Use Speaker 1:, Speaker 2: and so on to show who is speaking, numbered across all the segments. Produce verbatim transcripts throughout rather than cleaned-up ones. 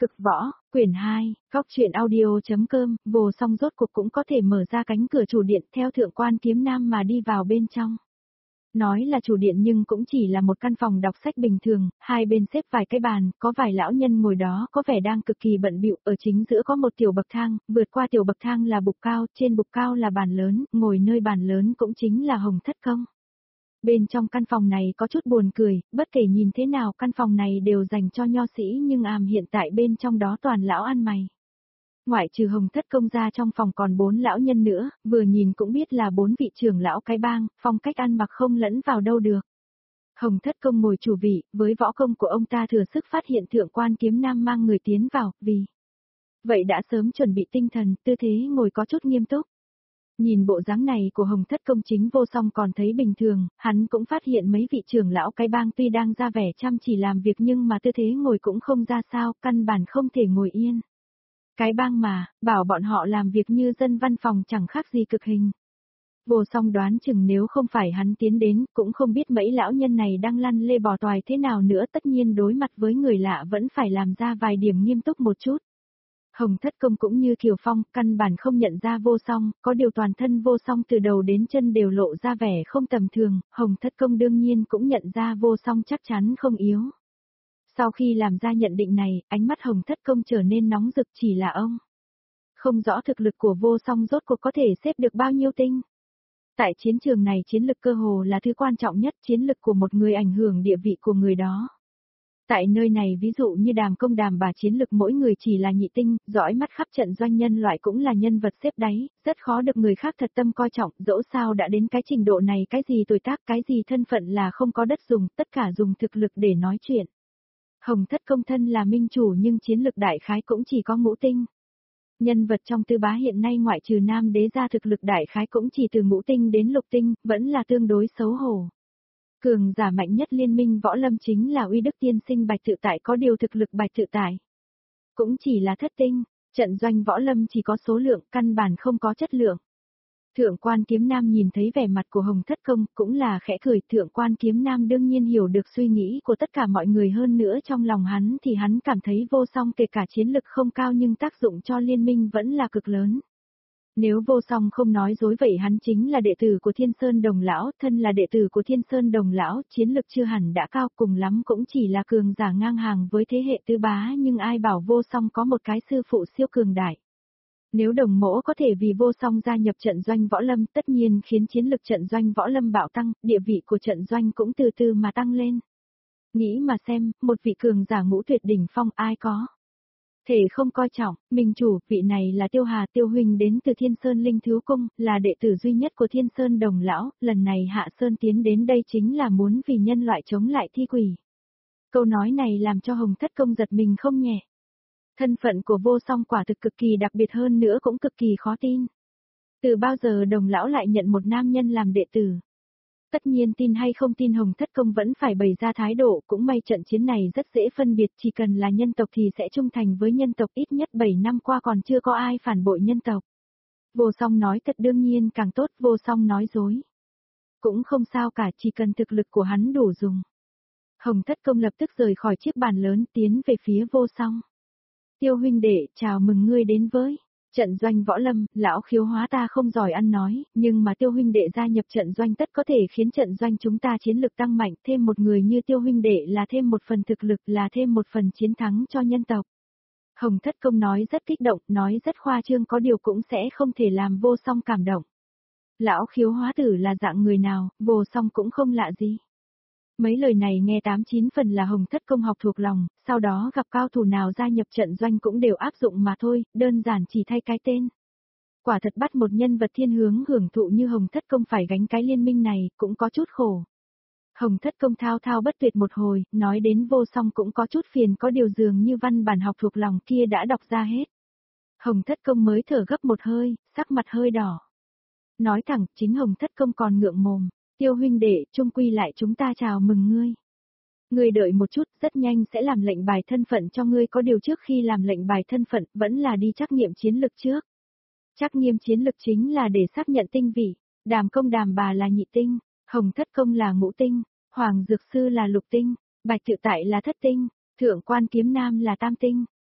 Speaker 1: Cực võ, quyển hai, góc truyện audio.com, Vô Song rốt cuộc cũng có thể mở ra cánh cửa chủ điện theo thượng quan kiếm nam mà đi vào bên trong. Nói là chủ điện nhưng cũng chỉ là một căn phòng đọc sách bình thường, hai bên xếp vài cái bàn, có vài lão nhân ngồi đó có vẻ đang cực kỳ bận bịu, ở chính giữa có một tiểu bậc thang, vượt qua tiểu bậc thang là bục cao, trên bục cao là bàn lớn, ngồi nơi bàn lớn cũng chính là Hồng Thất Công. Bên trong căn phòng này có chút buồn cười, bất kể nhìn thế nào căn phòng này đều dành cho nho sĩ nhưng àm hiện tại bên trong đó toàn lão ăn mày. Ngoại trừ Hồng Thất Công ra trong phòng còn bốn lão nhân nữa, vừa nhìn cũng biết là bốn vị trưởng lão cái bang, phong cách ăn mặc không lẫn vào đâu được. Hồng Thất Công ngồi chủ vị, với võ công của ông ta thừa sức phát hiện thượng quan kiếm nam mang người tiến vào, vì vậy đã sớm chuẩn bị tinh thần, tư thế ngồi có chút nghiêm túc. Nhìn bộ dáng này của Hồng Thất Công chính Vô Song còn thấy bình thường, hắn cũng phát hiện mấy vị trưởng lão cái bang tuy đang ra vẻ chăm chỉ làm việc nhưng mà tư thế ngồi cũng không ra sao, căn bản không thể ngồi yên. Cái bang mà, bảo bọn họ làm việc như dân văn phòng chẳng khác gì cực hình. Vô Song đoán chừng nếu không phải hắn tiến đến, cũng không biết mấy lão nhân này đang lăn lê bò toài thế nào nữa, tất nhiên đối mặt với người lạ vẫn phải làm ra vài điểm nghiêm túc một chút. Hồng Thất Công cũng như Kiều Phong, căn bản không nhận ra Vô Song, có điều toàn thân Vô Song từ đầu đến chân đều lộ ra vẻ không tầm thường, Hồng Thất Công đương nhiên cũng nhận ra Vô Song chắc chắn không yếu. Sau khi làm ra nhận định này, ánh mắt Hồng Thất Công trở nên nóng rực, chỉ là ông không rõ thực lực của Vô Song rốt cuộc có thể xếp được bao nhiêu tinh. Tại chiến trường này chiến lực cơ hồ là thứ quan trọng nhất, chiến lực của một người ảnh hưởng địa vị của người đó. Tại nơi này ví dụ như Đàm Công Đàm bà chiến lực mỗi người chỉ là nhị tinh, dõi mắt khắp trận doanh nhân loại cũng là nhân vật xếp đáy, rất khó được người khác thật tâm coi trọng, dẫu sao đã đến cái trình độ này, cái gì tuổi tác, cái gì thân phận là không có đất dùng, tất cả dùng thực lực để nói chuyện. Hồng Thất Công thân là minh chủ nhưng chiến lực đại khái cũng chỉ có ngũ tinh. Nhân vật trong Tư Bá hiện nay ngoại trừ Nam Đế ra thực lực đại khái cũng chỉ từ ngũ tinh đến lục tinh, vẫn là tương đối xấu hổ. Cường giả mạnh nhất liên minh võ lâm chính là Uy Đức Tiên Sinh Bạch Tự Tại, có điều thực lực Bạch Tự Tại cũng chỉ là thất tinh, trận doanh võ lâm chỉ có số lượng, căn bản không có chất lượng. Thượng quan Kiếm Nam nhìn thấy vẻ mặt của Hồng Thất Công, cũng là khẽ cười, thượng quan Kiếm Nam đương nhiên hiểu được suy nghĩ của tất cả mọi người, hơn nữa trong lòng hắn thì hắn cảm thấy Vô Song kể cả chiến lực không cao nhưng tác dụng cho liên minh vẫn là cực lớn. Nếu Vô Song không nói dối vậy hắn chính là đệ tử của Thiên Sơn Đồng Lão, thân là đệ tử của Thiên Sơn Đồng Lão, chiến lực chưa hẳn đã cao, cùng lắm cũng chỉ là cường giả ngang hàng với thế hệ Tư Bá, nhưng ai bảo Vô Song có một cái sư phụ siêu cường đại. Nếu Đồng Mỗ có thể vì Vô Song gia nhập trận doanh võ lâm, tất nhiên khiến chiến lực trận doanh võ lâm bạo tăng, địa vị của trận doanh cũng từ từ mà tăng lên. Nghĩ mà xem, một vị cường giả ngũ tuyệt đỉnh phong ai có thể không coi trọng. Minh chủ, vị này là Tiêu Hà Tiêu huynh đến từ Thiên Sơn Linh Thiếu Cung, là đệ tử duy nhất của Thiên Sơn Đồng Lão, lần này Hạ Sơn tiến đến đây chính là muốn vì nhân loại chống lại thi quỷ. Câu nói này làm cho Hồng Thất Công giật mình không nhẹ. Thân phận của Vô Song quả thực cực kỳ đặc biệt, hơn nữa cũng cực kỳ khó tin. Từ bao giờ Đồng Lão lại nhận một nam nhân làm đệ tử? Tất nhiên tin hay không tin Hồng Thất Công vẫn phải bày ra thái độ, cũng may trận chiến này rất dễ phân biệt, chỉ cần là nhân tộc thì sẽ trung thành với nhân tộc, ít nhất bảy năm qua còn chưa có ai phản bội nhân tộc. Vô Song nói thật đương nhiên càng tốt, Vô Song nói dối cũng không sao cả, chỉ cần thực lực của hắn đủ dùng. Hồng Thất Công lập tức rời khỏi chiếc bàn lớn tiến về phía Vô Song. Tiêu huynh đệ, chào mừng ngươi đến với trận doanh võ lâm. Lão Khiếu hóa ta không giỏi ăn nói, nhưng mà Tiêu huynh đệ gia nhập trận doanh tất có thể khiến trận doanh chúng ta chiến lực tăng mạnh, thêm một người như Tiêu huynh đệ là thêm một phần thực lực, là thêm một phần chiến thắng cho nhân tộc. Hồng Thất Công nói rất kích động, nói rất khoa trương, có điều cũng sẽ không thể làm Vô Song cảm động. Lão Khiếu hóa tử là dạng người nào, Vô Song cũng không lạ gì. Mấy lời này nghe tám chín phần là Hồng Thất Công học thuộc lòng, sau đó gặp cao thủ nào gia nhập trận doanh cũng đều áp dụng mà thôi, đơn giản chỉ thay cái tên. Quả thật bắt một nhân vật thiên hướng hưởng thụ như Hồng Thất Công phải gánh cái liên minh này, cũng có chút khổ. Hồng Thất Công thao thao bất tuyệt một hồi, nói đến Vô Song cũng có chút phiền, có điều dường như văn bản học thuộc lòng kia đã đọc ra hết. Hồng Thất Công mới thở gấp một hơi, sắc mặt hơi đỏ. Nói thẳng, chính Hồng Thất Công còn ngượng mồm. Tiêu huynh đệ, chung quy lại chúng ta chào mừng ngươi. Ngươi đợi một chút, rất nhanh sẽ làm lệnh bài thân phận cho ngươi, có điều trước khi làm lệnh bài thân phận, vẫn là đi trắc nghiệm chiến lực trước. Trắc nghiệm chiến lực chính là để xác nhận tinh vị. Đàm Công Đàm bà là nhị tinh, Hồng Thất Công là ngũ tinh, Hoàng Dược Sư là lục tinh, Bạch Tự Tại là thất tinh, Thượng quan Kiếm Nam là tam tinh.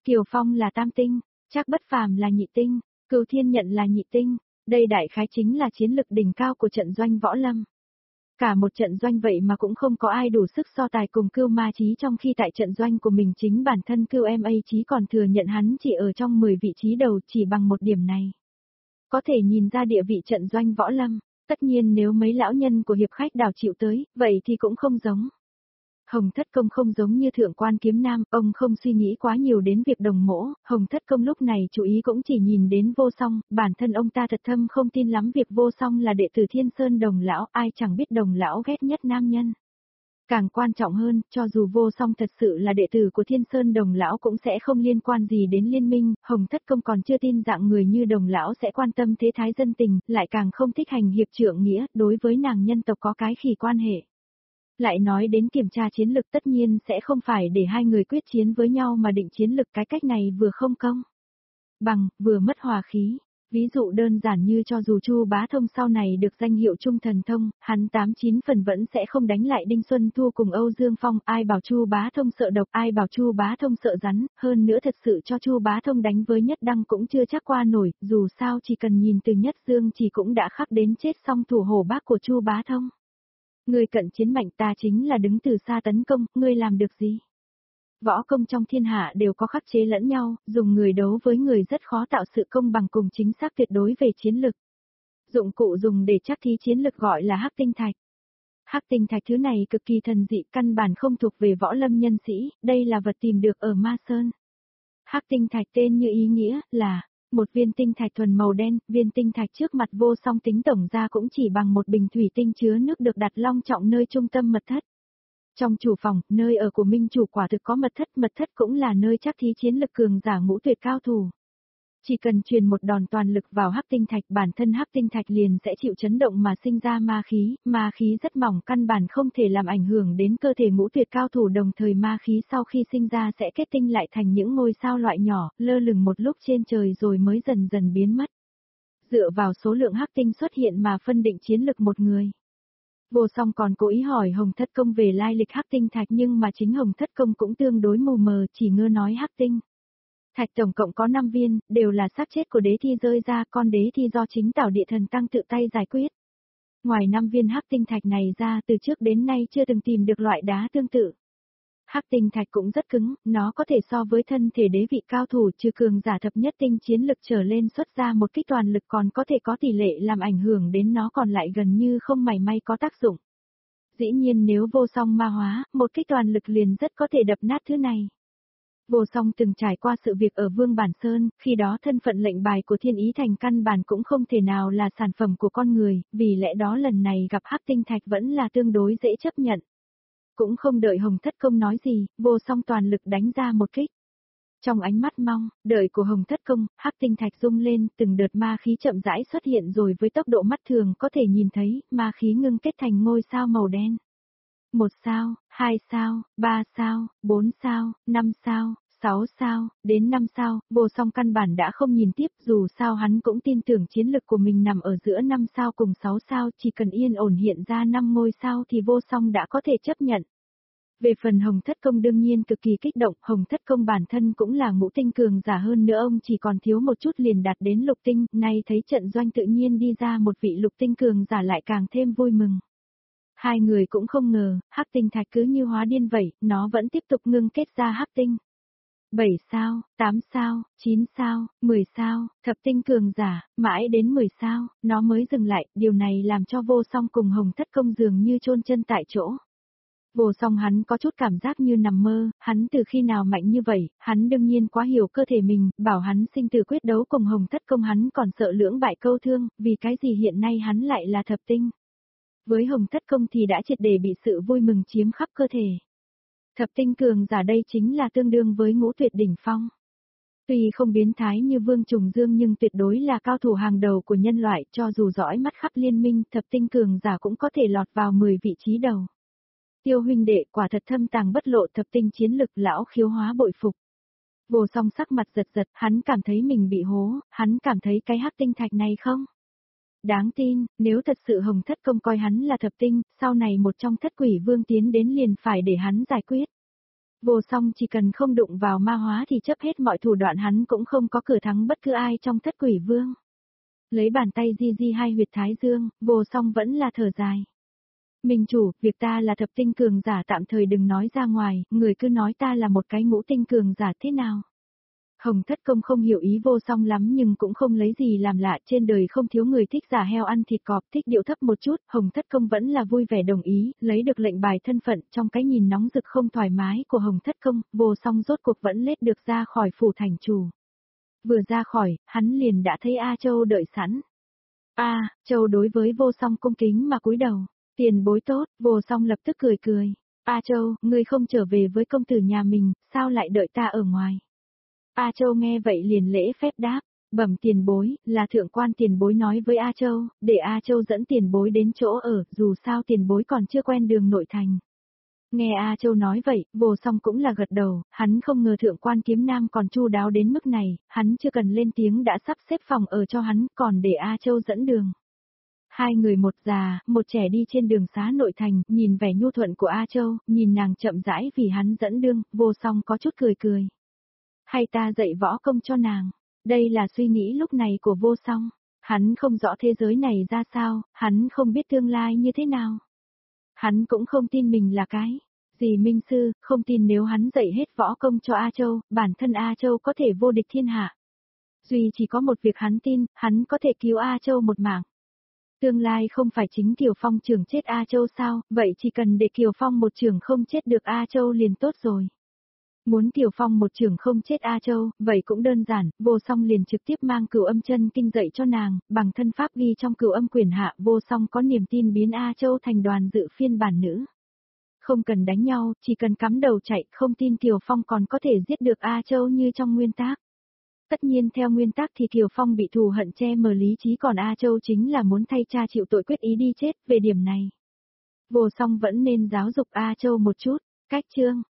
Speaker 1: Kiều Phong là tam tinh, Trác Bất Phàm là nhị tinh, Cửu Thiên Nhận là nhị tinh, đây đại khái chính là chiến lực đỉnh cao của trận doanh võ lâm. Cả một trận doanh vậy mà cũng không có ai đủ sức so tài cùng Cưu Ma Chí, trong khi tại trận doanh của mình chính bản thân Cưu Ma Chí còn thừa nhận hắn chỉ ở trong mười vị trí đầu chỉ bằng một điểm này. Có thể nhìn ra địa vị trận doanh võ lâm, tất nhiên nếu mấy lão nhân của hiệp khách đảo chịu tới, vậy thì cũng không giống. Hồng Thất Công không giống như Thượng Quan Kiếm Nam, ông không suy nghĩ quá nhiều đến việc đồng mỗ, Hồng Thất Công lúc này chú ý cũng chỉ nhìn đến Vô Song, bản thân ông ta thật thâm không tin lắm việc Vô Song là đệ tử Thiên Sơn Đồng lão, ai chẳng biết Đồng lão ghét nhất nam nhân. Càng quan trọng hơn, cho dù Vô Song thật sự là đệ tử của Thiên Sơn Đồng lão cũng sẽ không liên quan gì đến liên minh, Hồng Thất Công còn chưa tin dạng người như Đồng lão sẽ quan tâm thế thái dân tình, lại càng không thích hành hiệp trượng nghĩa, đối với nàng nhân tộc có cái khỉ quan hệ. Lại nói đến kiểm tra chiến lực, tất nhiên sẽ không phải để hai người quyết chiến với nhau mà định chiến lực, cái cách này vừa không công bằng, vừa mất hòa khí. Ví dụ đơn giản như cho dù Chu Bá Thông sau này được danh hiệu Trung Thần Thông, hắn tám chín phần vẫn sẽ không đánh lại Đinh Xuân Thu cùng Âu Dương Phong, ai bảo Chu Bá Thông sợ độc, ai bảo Chu Bá Thông sợ rắn, hơn nữa thật sự cho Chu Bá Thông đánh với Nhất Đăng cũng chưa chắc qua nổi, dù sao chỉ cần nhìn từ Nhất Dương chỉ cũng đã khắc đến chết song thủ hổ bác của Chu Bá Thông. Ngươi cận chiến mạnh, ta chính là đứng từ xa tấn công, ngươi làm được gì? Võ công trong thiên hạ đều có khắc chế lẫn nhau, dùng người đấu với người rất khó tạo sự công bằng cùng chính xác tuyệt đối về chiến lực. Dụng cụ dùng để chắc thí chiến lực gọi là hắc tinh thạch. Hắc tinh thạch thứ này cực kỳ thần dị, căn bản không thuộc về võ lâm nhân sĩ, đây là vật tìm được ở Ma Sơn. Hắc tinh thạch tên như ý nghĩa là một viên tinh thạch thuần màu đen, viên tinh thạch trước mặt Vô Song tính tổng ra cũng chỉ bằng một bình thủy tinh chứa nước được đặt long trọng nơi trung tâm mật thất. Trong chủ phòng, nơi ở của Minh chủ quả thực có mật thất, mật thất cũng là nơi chắc thí chiến lực cường giả ngũ tuyệt cao thủ. Chỉ cần truyền một đòn toàn lực vào hắc tinh thạch, bản thân hắc tinh thạch liền sẽ chịu chấn động mà sinh ra ma khí, ma khí rất mỏng, căn bản không thể làm ảnh hưởng đến cơ thể ngũ tuyệt cao thủ, đồng thời ma khí sau khi sinh ra sẽ kết tinh lại thành những ngôi sao loại nhỏ, lơ lửng một lúc trên trời rồi mới dần dần biến mất. Dựa vào số lượng hắc tinh xuất hiện mà phân định chiến lực một người. Vô Song còn cố ý hỏi Hồng Thất Công về lai lịch hắc tinh thạch, nhưng mà chính Hồng Thất Công cũng tương đối mù mờ, chỉ ngơ nói hắc tinh thạch tổng cộng có năm viên, đều là xác chết của đế thi rơi ra, con đế thi do chính Tảo Địa Thần Tăng tự tay giải quyết. Ngoài năm viên hắc tinh thạch này ra, từ trước đến nay chưa từng tìm được loại đá tương tự. Hắc tinh thạch cũng rất cứng, nó có thể so với thân thể đế vị cao thủ, trừ cường giả thập nhất tinh chiến lực trở lên xuất ra một kích toàn lực, còn có thể có tỷ lệ làm ảnh hưởng đến nó còn lại gần như không mảy may có tác dụng. Dĩ nhiên nếu Vô Song ma hóa, một kích toàn lực liền rất có thể đập nát thứ này. Vô Song từng trải qua sự việc ở Vương Bản Sơn, khi đó thân phận lệnh bài của Thiên Ý Thành căn bản cũng không thể nào là sản phẩm của con người, vì lẽ đó lần này gặp hắc tinh thạch vẫn là tương đối dễ chấp nhận. Cũng không đợi Hồng Thất Công nói gì, Vô Song toàn lực đánh ra một kích. Trong ánh mắt mong đợi của Hồng Thất Công, hắc tinh thạch rung lên, từng đợt ma khí chậm rãi xuất hiện rồi với tốc độ mắt thường có thể nhìn thấy, ma khí ngưng kết thành ngôi sao màu đen. Một sao, hai sao, ba sao, bốn sao, năm sao, sáu sao, đến năm sao, Vô Song căn bản đã không nhìn tiếp, dù sao hắn cũng tin tưởng chiến lực của mình nằm ở giữa năm sao cùng sáu sao, chỉ cần yên ổn hiện ra năm ngôi sao thì Vô Song đã có thể chấp nhận. Về phần Hồng Thất Công đương nhiên cực kỳ kích động, Hồng Thất Công bản thân cũng là ngũ tinh cường giả, hơn nữa ông chỉ còn thiếu một chút liền đạt đến lục tinh, nay thấy trận doanh tự nhiên đi ra một vị lục tinh cường giả lại càng thêm vui mừng. Hai người cũng không ngờ, hắc tinh thạch cứ như hóa điên vậy, nó vẫn tiếp tục ngưng kết ra hắc tinh. bảy sao, tám sao, chín sao, mười sao, thập tinh cường giả, mãi đến mười sao, nó mới dừng lại, điều này làm cho Vô Song cùng Hồng Thất Công dường như chôn chân tại chỗ. Vô Song hắn có chút cảm giác như nằm mơ, hắn từ khi nào mạnh như vậy, hắn đương nhiên quá hiểu cơ thể mình, bảo hắn sinh tử quyết đấu cùng Hồng Thất Công hắn còn sợ lưỡng bại câu thương, vì cái gì hiện nay hắn lại là thập tinh. Với Hồng Thất Công thì đã triệt để bị sự vui mừng chiếm khắp cơ thể. Thập tinh cường giả đây chính là tương đương với ngũ tuyệt đỉnh phong. Tuy không biến thái như Vương Trùng Dương nhưng tuyệt đối là cao thủ hàng đầu của nhân loại, cho dù dõi mắt khắp liên minh, thập tinh cường giả cũng có thể lọt vào mười vị trí đầu. Tiêu huynh đệ quả thật thâm tàng bất lộ, thập tinh chiến lực, lão khiếu hóa bội phục. Vô Song sắc mặt giật giật, hắn cảm thấy mình bị hố, hắn cảm thấy cái hắc tinh thạch này không đáng tin, nếu thật sự Hồng Thất Công coi hắn là thập tinh, sau này một trong thất quỷ vương tiến đến liền phải để hắn giải quyết. Vô song chỉ cần không đụng vào ma hóa thì chấp hết mọi thủ đoạn hắn cũng không có cửa thắng bất cứ ai trong thất quỷ vương. Lấy bàn tay di di hai huyệt thái dương, vô song vẫn là thở dài. Minh chủ, việc ta là thập tinh cường giả tạm thời đừng nói ra ngoài, người cứ nói ta là một cái ngũ tinh cường giả thế nào. Hồng Thất Công không hiểu ý vô song lắm nhưng cũng không lấy gì làm lạ, trên đời không thiếu người thích giả heo ăn thịt cọp, thích điệu thấp một chút, Hồng Thất Công vẫn là vui vẻ đồng ý, lấy được lệnh bài thân phận, trong cái nhìn nóng rực không thoải mái của Hồng Thất Công, vô song rốt cuộc vẫn lết được ra khỏi phủ thành chủ. Vừa ra khỏi, hắn liền đã thấy A Châu đợi sẵn. A, Châu đối với vô song cung kính mà cúi đầu, tiền bối tốt, vô song lập tức cười cười. A Châu, ngươi không trở về với công tử nhà mình, sao lại đợi ta ở ngoài? A Châu nghe vậy liền lễ phép đáp, bẩm tiền bối, là thượng quan tiền bối nói với A Châu, để A Châu dẫn tiền bối đến chỗ ở, dù sao tiền bối còn chưa quen đường nội thành. Nghe A Châu nói vậy, vô song cũng là gật đầu, hắn không ngờ thượng quan kiếm nam còn chu đáo đến mức này, hắn chưa cần lên tiếng đã sắp xếp phòng ở cho hắn, còn để A Châu dẫn đường. Hai người một già, một trẻ đi trên đường xá nội thành, nhìn vẻ nhu thuận của A Châu, nhìn nàng chậm rãi vì hắn dẫn đường, vô song có chút cười cười. Hay ta dạy võ công cho nàng, đây là suy nghĩ lúc này của vô song, hắn không rõ thế giới này ra sao, hắn không biết tương lai như thế nào. Hắn cũng không tin mình là cái gì minh sư, không tin nếu hắn dạy hết võ công cho A Châu, bản thân A Châu có thể vô địch thiên hạ. Duy chỉ có một việc hắn tin, hắn có thể cứu A Châu một mạng. Tương lai không phải chính Kiều Phong trưởng chết A Châu sao, vậy chỉ cần để Kiều Phong một trưởng không chết được A Châu liền tốt rồi. Muốn Kiều Phong một trưởng không chết A Châu, vậy cũng đơn giản, vô song liền trực tiếp mang cửu âm chân kinh dạy cho nàng, bằng thân pháp ghi trong cửu âm quyền hạ, vô song có niềm tin biến A Châu thành đoàn dự phiên bản nữ. Không cần đánh nhau, chỉ cần cắm đầu chạy, không tin Kiều Phong còn có thể giết được A Châu như trong nguyên tác. Tất nhiên theo nguyên tắc thì Kiều Phong bị thù hận che mờ lý trí còn A Châu chính là muốn thay cha chịu tội quyết ý đi chết, về điểm này. Vô song vẫn nên giáo dục A Châu một chút, cách chương.